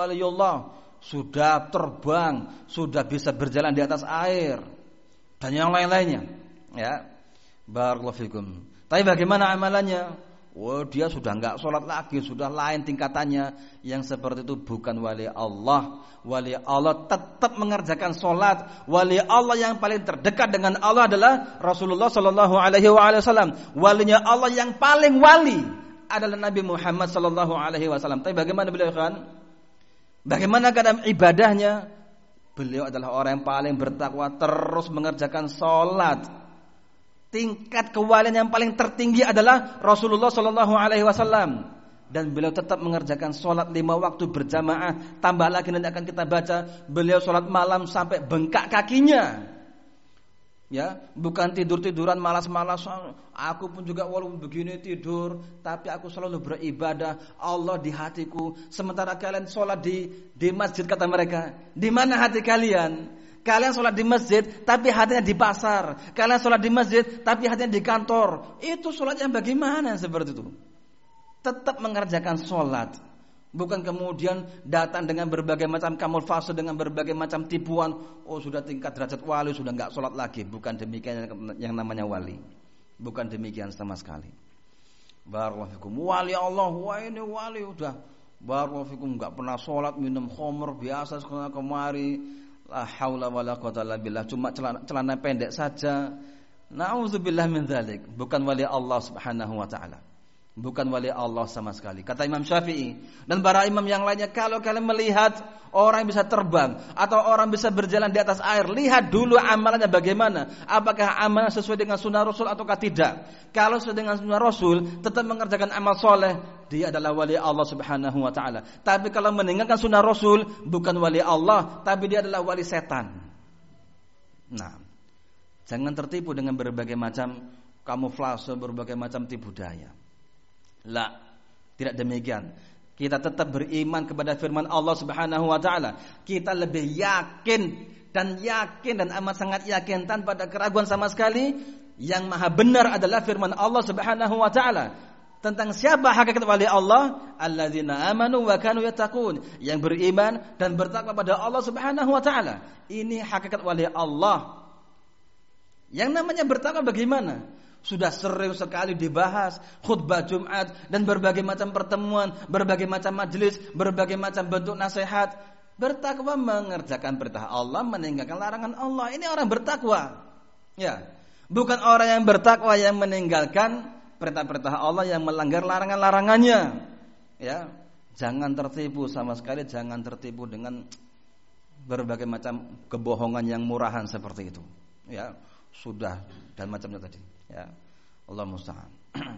sudah terbang, sudah bisa berjalan di atas air dan yang lain-lainnya. Ya. Barakallahu fikum. Tapi bagaimana amalannya? Oh, dia sudah enggak sholat lagi, sudah lain tingkatannya. Yang seperti itu bukan wali Allah. Wali Allah tetap mengerjakan sholat. Wali Allah yang paling terdekat dengan Allah adalah Rasulullah Sallallahu Alaihi Wasallam. Walinya Allah yang paling wali adalah Nabi Muhammad Sallallahu Alaihi Wasallam. Tapi bagaimana beliau kan? Bagaimana keadaan ibadahnya? Beliau adalah orang yang paling bertakwa, terus mengerjakan sholat. Tingkat kewalian yang paling tertinggi adalah Rasulullah Sallallahu Alaihi Wasallam, dan beliau tetap mengerjakan sholat 5 waktu berjamaah. Tambah lagi nanti akan kita baca, beliau sholat malam sampai bengkak kakinya. Ya, bukan tidur-tiduran malas-malas. Aku pun juga walaupun begini tidur, tapi aku selalu beribadah. Allah di hatiku. Sementara kalian sholat di masjid, kata mereka. Di mana hati kalian? Kalian sholat di masjid, tapi hatinya di pasar. Kalian sholat di masjid, tapi hatinya di kantor. Itu sholat yang bagaimana seperti itu? Tetap mengerjakan sholat. Bukan kemudian datang dengan berbagai macam kamuflase, dengan berbagai macam tipuan. Oh, sudah tingkat derajat wali, sudah enggak sholat lagi. Bukan demikian yang namanya wali. Bukan demikian sama sekali. Barakallahu fikum. Wali Allah, wah ini wali udah. Barakallahu fikum, enggak pernah sholat, minum khamr biasa sekali kemari. La haula wala quwata illa billah, cuma celana pendek saja. Nauzubillah min dzalik, bukan wali Allah Subhanahu wa taala. Bukan wali Allah sama sekali. Kata Imam Syafi'i dan para imam yang lainnya, kalau kalian melihat orang yang bisa terbang atau orang bisa berjalan di atas air, lihat dulu amalannya bagaimana. Apakah amalan sesuai dengan sunnah Rasul ataukah tidak? Kalau sesuai dengan sunnah Rasul, tetap mengerjakan amal soleh, dia adalah wali Allah Subhanahu wa taala. Tapi kalau meninggalkan sunnah Rasul, bukan wali Allah, tapi dia adalah wali setan. Nah, jangan tertipu dengan berbagai macam kamuflase, berbagai macam tipu daya. La, tidak demikian. Kita tetap beriman kepada firman Allah Subhanahu wa taala. Kita lebih yakin dan amat sangat yakin tanpa ada keraguan sama sekali, yang maha benar adalah firman Allah Subhanahu wa taala. Tentang siapa hakikat wali Allah? Alladzina amanu wa kanu yattaqun, yang beriman dan bertakwa pada Allah Subhanahu wa taala. Ini hakikat wali Allah. Yang namanya bertakwa bagaimana? Sudah sering sekali dibahas, khutbah Jumat dan berbagai macam pertemuan, berbagai macam majelis, berbagai macam bentuk nasihat. Bertakwa mengerjakan perintah Allah, meninggalkan larangan Allah. Ini orang bertakwa. Ya, bukan orang yang bertakwa yang meninggalkan perintah-perintah Allah, yang melanggar larangan-larangannya. Ya, jangan tertipu sama sekali, jangan tertipu dengan berbagai macam kebohongan yang murahan seperti itu. Ya, sudah dan macamnya tadi. Ya, Allah musta'an.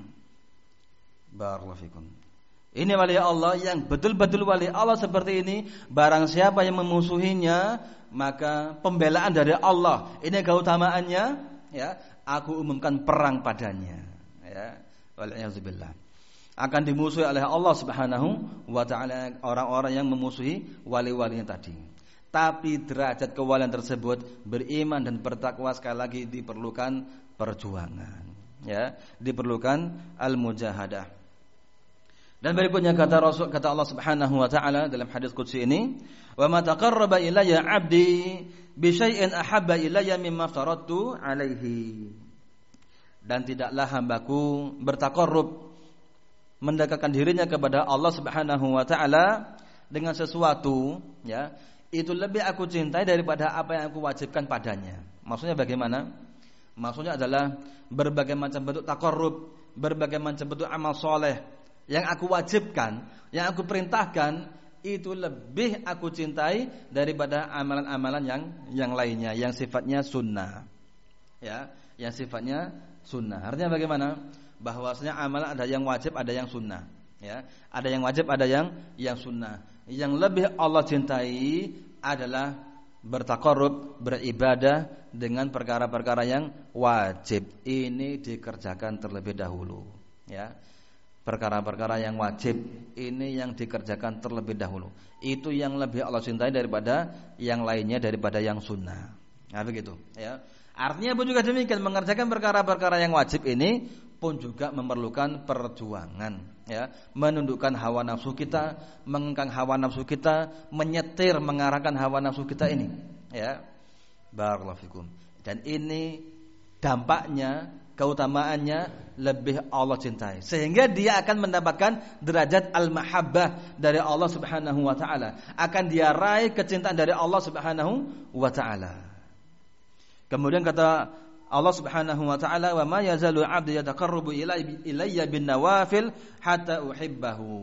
Barakallahu fikum. Ini wali Allah yang betul-betul wali Allah seperti ini. Barang siapa yang memusuhinya, maka pembelaan dari Allah. Ini keutamaannya. Ya, aku umumkan perang padanya. Ya, wal'iyadzubillah. Akan dimusuhi oleh Allah Subhanahu wa ta'ala orang-orang yang memusuhi wali-walinya tadi. Tapi derajat kewalian tersebut, beriman dan bertakwa, sekali lagi diperlukan perjuangan, ya, diperlukan al-mujahadah. Dan berikutnya kata Allah Subhanahu wa taala dalam hadis qudsi ini, "Wa ma taqarraba ilayya 'abdi bi syai'in ahabba ilayya mimma aftaradtu 'alaihi." Dan tidaklah hambaku bertaqarrub, mendekatkan dirinya kepada Allah Subhanahu wa taala dengan sesuatu, ya, itu lebih aku cintai daripada apa yang aku wajibkan padanya. Maksudnya bagaimana? Maksudnya adalah berbagai macam bentuk taqarrub, berbagai macam bentuk amal soleh yang aku wajibkan, yang aku perintahkan, itu lebih aku cintai daripada amalan-amalan yang lainnya, yang sifatnya sunnah. Ya, yang sifatnya sunnah. Artinya bagaimana? Bahwasanya amalan ada yang wajib, ada yang sunnah. Ya, ada yang wajib, ada yang sunnah. Yang lebih Allah cintai adalah bertaqarrub, beribadah dengan perkara-perkara yang wajib. Ini dikerjakan terlebih dahulu, ya. Perkara-perkara yang wajib ini yang dikerjakan terlebih dahulu. Itu yang lebih Allah cintai daripada yang lainnya, daripada yang sunnah. Nah, begitu, ya. Artinya pun juga demikian, mengerjakan perkara-perkara yang wajib ini pun juga memerlukan perjuangan, ya, menundukkan hawa nafsu kita, mengengkang hawa nafsu kita, menyetir, mengarahkan hawa nafsu kita ini, ya. Barakallahu fikum. Dan ini dampaknya, keutamaannya lebih Allah cintai, sehingga dia akan mendapatkan derajat al-mahabbah dari Allah Subhanahu wa taala, akan dia raih kecintaan dari Allah Subhanahu wa taala. Kemudian kata Allah Subhanahu wa taala, "Wa ma yazalu 'abdi yataqarrabu ilayya bin nawafil hatta uhibbahu."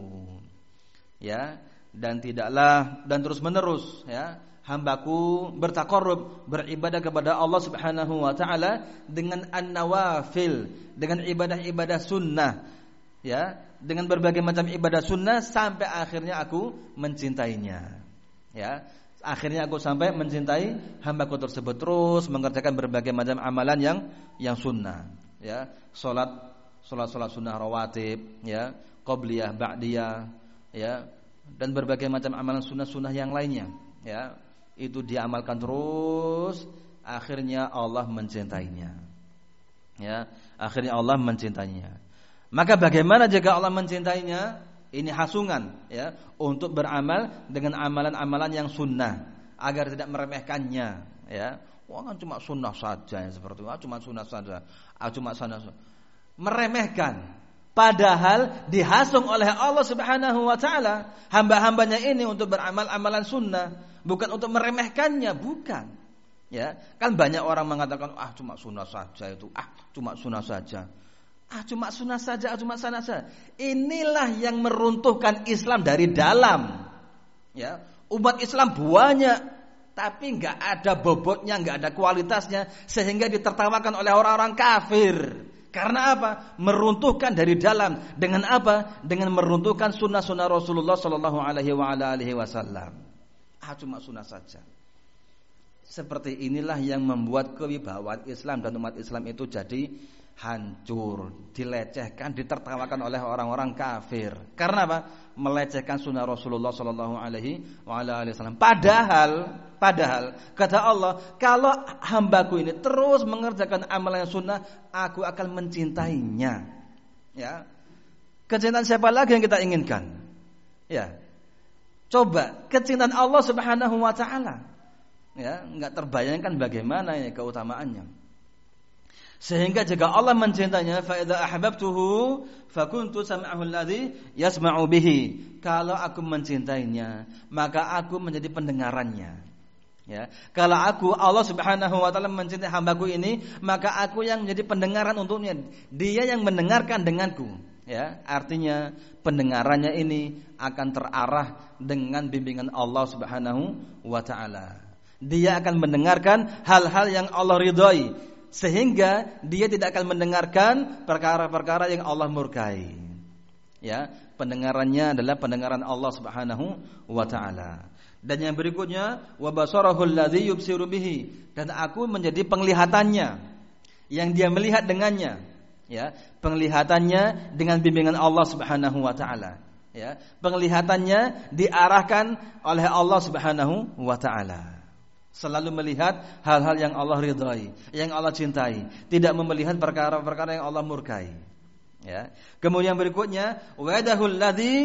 Ya, dan tidaklah, dan terus-menerus, ya, hambaku bertaqarrub, beribadah kepada Allah Subhanahu wa taala dengan an-nawafil, dengan ibadah-ibadah sunnah, ya, dengan berbagai macam ibadah sunnah, sampai akhirnya aku mencintainya. Ya, akhirnya aku sampai mencintai hambaku tersebut, terus mengerjakan berbagai macam amalan yang sunnah, ya, salat sunnah rawatib, ya, qabliyah, ba'diyah, ya, dan berbagai macam amalan sunnah yang lainnya, ya, itu diamalkan terus, akhirnya Allah mencintainya, ya, akhirnya Allah mencintainya. Maka bagaimana jika Allah mencintainya? Ini hasungan, ya, untuk beramal dengan amalan-amalan yang sunnah, agar tidak meremehkannya, ya. Wah, kan cuma sunnah saja yang seperti itu, cuma sunnah saja, cuma sunnah. Meremehkan, Padahal dihasung oleh Allah Subhanahu wa taala hamba-hambanya ini untuk beramal amalan sunnah, bukan untuk meremehkannya, bukan. Ya, kan banyak orang mengatakan cuma sunnah saja itu, cuma sunnah saja. Cuma sunnah saja, cuma sunnah saja. Inilah yang meruntuhkan Islam dari dalam. Ya, umat Islam banyak, tapi enggak ada bobotnya, enggak ada kualitasnya, sehingga ditertawakan oleh orang-orang kafir. Karena apa? Meruntuhkan dari dalam. Dengan apa? Dengan meruntuhkan sunnah-sunnah Rasulullah Sallallahu Alaihi Wasallam. Cuma sunnah saja. Seperti inilah yang membuat kewibawaan Islam dan umat Islam itu jadi hancur, dilecehkan, ditertawakan oleh orang-orang kafir. Karena apa? Melecehkan sunnah Rasulullah Sallallahu Alaihi Wasallam. Padahal kata Allah, kalau hambaku ini terus mengerjakan amalan yang sunnah, aku akan mencintainya. Ya, kecintaan siapa lagi yang kita inginkan? Ya, coba kecintaan Allah Subhanahu Wa Taala. Ya, nggak terbayangkan bagaimana ya keutamaannya. Sehingga jika Allah mencintainya, fa idza ahbabtuhu fakuntu sam'ahu alladhi yasma'u bihi. Kalau aku mencintainya, maka aku menjadi pendengarannya. Ya, kalau Allah Subhanahu wa taala mencintai hambaku ini, maka aku yang menjadi pendengaran untuknya. Dia yang mendengarkan denganku. Ya, artinya pendengarannya ini akan terarah dengan bimbingan Allah Subhanahu wa taala. Dia akan mendengarkan hal-hal yang Allah ridhai, sehingga dia tidak akan mendengarkan perkara-perkara yang Allah murkai. Ya, pendengarannya adalah pendengaran Allah Subhanahu wa taala. Dan yang berikutnya, wa basarahul ladzi yubsiru bihi, dan aku menjadi penglihatannya yang dia melihat dengannya. Ya, penglihatannya dengan bimbingan Allah Subhanahu wa taala. Ya, penglihatannya diarahkan oleh Allah Subhanahu wa taala. Selalu melihat hal-hal yang Allah ridhai, yang Allah cintai, tidak melihat perkara-perkara yang Allah murkai. Ya. Kemudian berikutnya, wa yadahul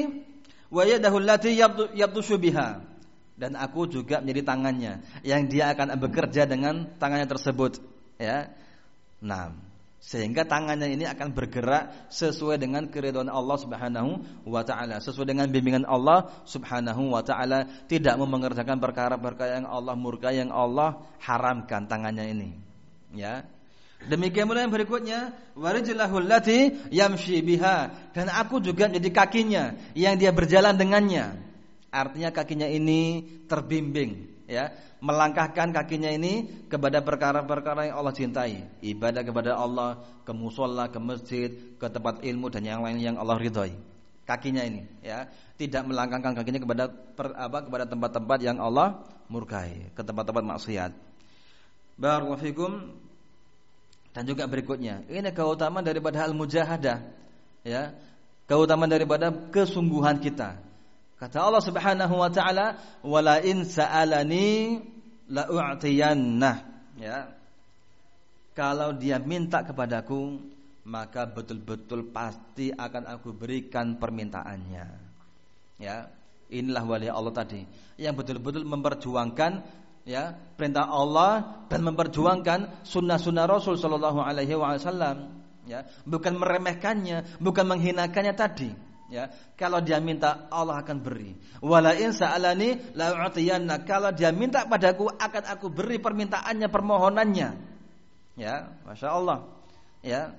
lati yabtushu biha, dan aku juga menjadi tangannya yang dia akan bekerja dengan tangannya tersebut. Ya. Nah, sehingga tangannya ini akan bergerak sesuai dengan keridhaan Allah Subhanahu wa taala, sesuai dengan bimbingan Allah Subhanahu wa taala, tidak mengerjakan perkara-perkara yang Allah murkai, yang Allah haramkan tangannya ini. Ya. Demikian pula yang berikutnya, warijlahul lati yamshi biha, dan aku juga menjadi kakinya yang dia berjalan dengannya. Artinya kakinya ini terbimbing, ya, melangkahkan kakinya ini kepada perkara-perkara yang Allah cintai, ibadah kepada Allah, ke musholla, ke masjid, ke tempat ilmu dan yang lain yang Allah ridhai. Kakinya ini, ya, tidak melangkahkan kakinya kepada tempat-tempat yang Allah murkai, ke tempat-tempat maksiat. Barakallahu fikum. Dan juga berikutnya, ini keutamaan daripada al-mujahadah, ya, keutamaan daripada kesungguhan kita. Kata Allah Subhanahu wa taala, "Wala in sa'alani la u'tiyannah." Ya. Kalau dia minta kepadaku, maka betul-betul pasti akan aku berikan permintaannya. Ya. Inilah wali Allah tadi yang betul-betul memperjuangkan, ya, perintah Allah dan memperjuangkan sunnah-sunnah Rasul sallallahu alaihi wasallam, ya, bukan meremehkannya, bukan menghinakannya tadi. Ya, kalau dia minta, Allah akan beri. Wala in sa'alani la u'tiyanna, kalau dia minta padaku akan aku beri permintaannya, permohonannya. Ya, Masya Allah. Ya,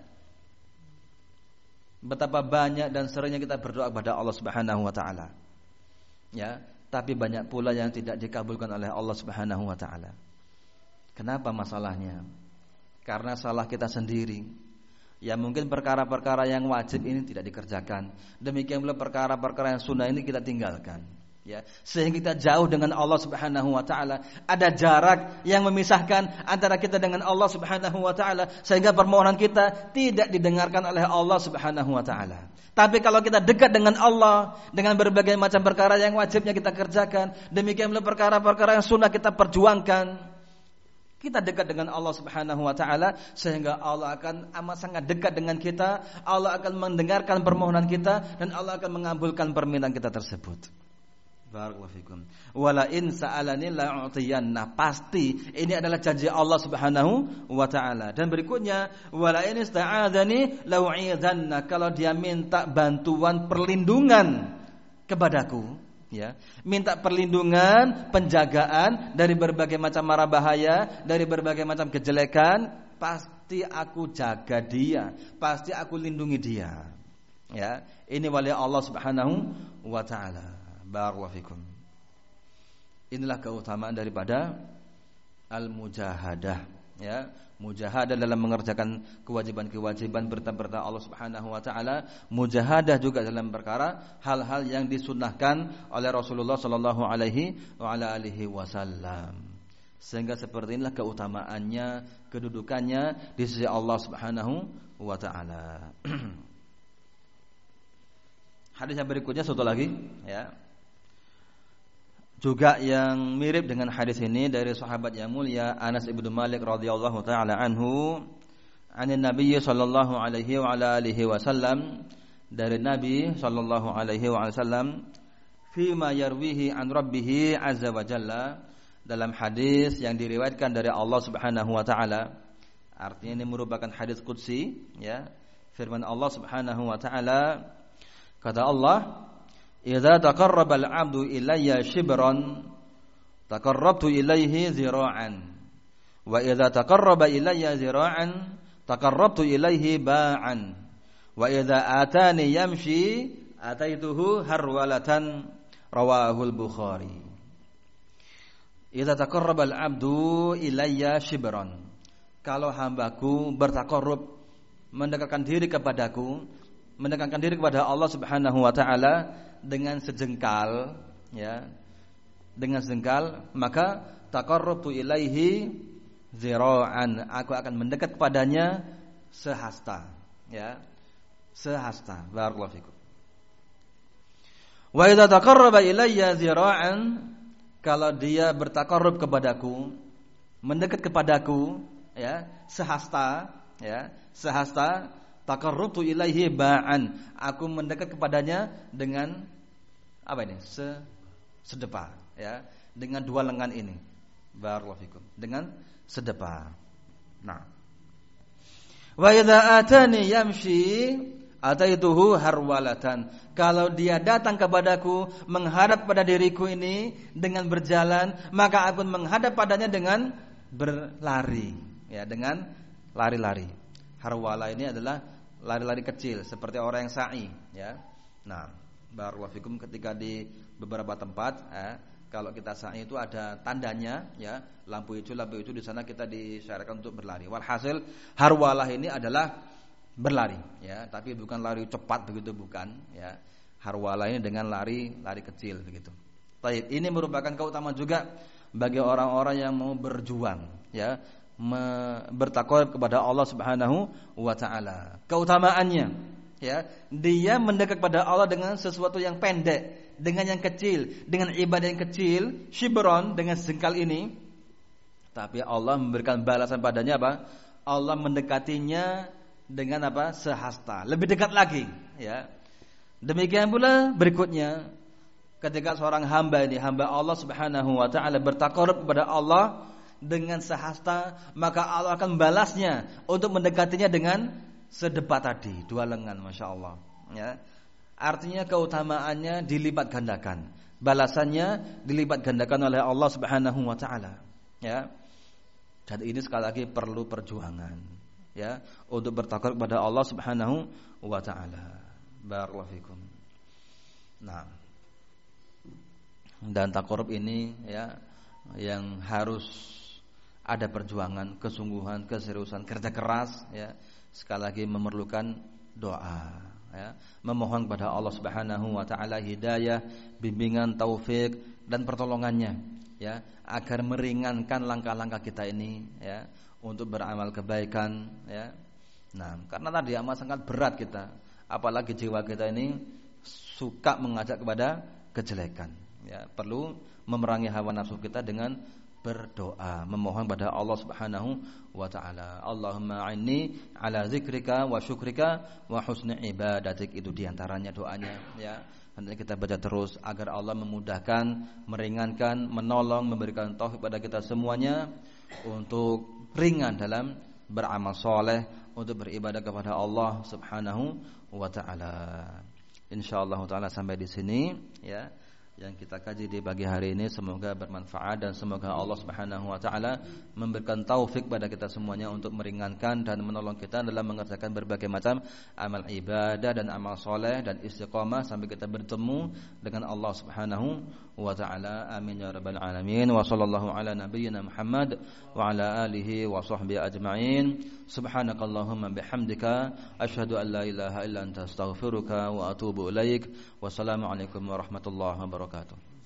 betapa banyak dan seringnya kita berdoa kepada Allah Subhanahu wa taala. Ya, tapi banyak pula yang tidak dikabulkan oleh Allah Subhanahu wa taala. Kenapa masalahnya? Karena salah kita sendiri. Ya, mungkin perkara-perkara yang wajib ini tidak dikerjakan. Demikian pula perkara-perkara yang sunnah ini kita tinggalkan. Ya, sehingga kita jauh dengan Allah Subhanahu wa taala. Ada jarak yang memisahkan antara kita dengan Allah Subhanahu wa taala, sehingga permohonan kita tidak didengarkan oleh Allah Subhanahu wa taala. Tapi kalau kita dekat dengan Allah dengan berbagai macam perkara yang wajibnya kita kerjakan, demikian pula perkara-perkara yang sunnah kita perjuangkan, kita dekat dengan Allah Subhanahu wa taala, sehingga Allah akan amat sangat dekat dengan kita. Allah akan mendengarkan permohonan kita dan Allah akan mengabulkan permintaan kita tersebut. Barakallahu fikum. Wala in sa'alani la'utiyanna. Pasti ini adalah janji Allah Subhanahu wa taala. Dan berikutnya wala in ista'adzani la'u'idzanna. Kalau dia minta bantuan perlindungan kepadaku, ya, minta perlindungan, penjagaan dari berbagai macam mara bahaya, dari berbagai macam kejelekan, pasti aku jaga dia, pasti aku lindungi dia. Ya, ini wali Allah Subhanahu wa taala. Barakallahu fikum. Inilah keutamaan daripada al-mujahadah, ya. Mujahadah dalam mengerjakan kewajiban-kewajiban perintah-perintah Allah Subhanahu wa taala, mujahadah juga dalam perkara hal-hal yang disunnahkan oleh Rasulullah sallallahu alaihi wa ala alihi wasallam. Sehingga seperti inilah keutamaannya, kedudukannya di sisi Allah Subhanahu wa taala. Hadis yang berikutnya satu lagi, ya. Juga yang mirip dengan hadis ini dari sahabat yang mulia Anas ibnu Malik radhiyallahu taala anhu, anin Nabi sallallahu alaihi wa ala alihi wasallam, dari Nabi sallallahu alaihi wa sallam, fi ma yarwihi an rabbih azza wa jalla, dalam hadis yang diriwayatkan dari Allah Subhanahu wa taala. Artinya ini merupakan hadis qudsi, ya. Firman Allah Subhanahu wa taala, kata Allah, idza taqarraba al-'abdu ilayya shibran taqarrabtu ilayhi zira'an wa idza taqarraba ilayya zira'an taqarrabtu ilayhi ba'an wa idza atani yamshi ataituhu harwalatan, rawahul Bukhari. Idza taqarraba al-'abdu ilayya shibran, kalau hambaku bertaqarrub, mendekatkan diri kepadaku, mendekatkan diri kepada Allah Subhanahu wa taala dengan sejengkal, ya, dengan sejengkal, maka taqarrabtu ilaihi zira'an, aku akan mendekat kepadanya sehasta, ya, sehasta. Barakallahu fikum. Wa idza taqarraba ilayya zira'an, kalau dia bertaqarrub kepadaku, mendekat kepadaku, ya, sehasta, ya, sehasta, taqarrabtu ilaihi ba'an, aku mendekat kepadanya dengan apa ini? Sedepa, ya, dengan dua lengan ini. Barakallahu fikum. Dengan sedepa. Nah. Wa idza atani yamshi ataituhu harwalatan, kalau dia datang kepadaku, menghadap pada diriku ini dengan berjalan, maka aku menghadap padanya dengan berlari, ya, dengan lari-lari. Harwala ini adalah lari-lari kecil seperti orang yang sa'i, ya. Nah, barakallahu fikum, ketika di beberapa tempat, kalau kita sa'i itu ada tandanya, ya, lampu hijau di sana kita disyaratkan untuk berlari. Walhasil harwalah ini adalah berlari, ya, tapi bukan lari cepat begitu, bukan, ya. Harwalah ini dengan lari kecil begitu. Baik, ini merupakan keutamaan juga bagi orang-orang yang mau berjuang, ya, bertakwa kepada Allah Subhanahu wa taala. Keutamaannya, ya, dia mendekat kepada Allah dengan sesuatu yang pendek, dengan yang kecil, dengan ibadah yang kecil, shibron, dengan sejengkal ini, tapi Allah memberikan balasan padanya apa? Allah mendekatinya dengan apa? Sehasta, lebih dekat lagi, ya. Demikian pula berikutnya, ketika seorang hamba ini, hamba Allah Subhanahu wa taala, bertakarrub kepada Allah dengan sehasta, maka Allah akan membalasnya untuk mendekatinya dengan sedepa tadi, dua lengan, masya Allah, ya. Artinya keutamaannya dilipat gandakan, balasannya dilipat gandakan oleh Allah Subhanahu wa taala, ya. Dan ini sekali lagi perlu perjuangan, ya, untuk bertakwa kepada Allah Subhanahu wa taala. Barakallahu fikum. Nah, dan takarrub ini, ya, yang harus ada perjuangan, kesungguhan, keseriusan, kerja keras, ya. Sekali lagi memerlukan doa, ya. Memohon kepada Allah Subhanahu wa taala hidayah, bimbingan, taufik dan pertolongannya, ya, agar meringankan langkah-langkah kita ini, ya, untuk beramal kebaikan, ya. Nah, karena tadi amat sangat berat kita, apalagi jiwa kita ini suka mengajak kepada kejelekan, ya. Perlu memerangi hawa nafsu kita dengan berdoa, memohon pada Allah Subhanahu wa taala. Allahumma a'inni ala zikrika wa syukrika wa husni ibadatik, itu diantaranya doanya, ya. hendaknya kita baca terus agar Allah memudahkan, meringankan, menolong, memberikan taufik pada kita semuanya untuk ringan dalam beramal soleh, untuk beribadah kepada Allah Subhanahu wa taala. Insyaallah taala sampai di sini ya yang kita kaji di pagi hari ini, semoga bermanfaat dan semoga Allah Subhanahu wa taala memberikan taufik pada kita semuanya untuk meringankan dan menolong kita dalam mengerjakan berbagai macam amal ibadah dan amal soleh dan istiqamah sampai kita bertemu dengan Allah Subhanahu wa taala. Amin ya rabbal alamin. Wa sallallahu ala nabiyyina Muhammad wa ala alihi wa sahbihi ajma'in. Subhanakallahumma bihamdika asyhadu an la ilaha illa anta astaghfiruka wa atubu ilaik. Wassalamu alaikum warahmatullahi wabarakatuh.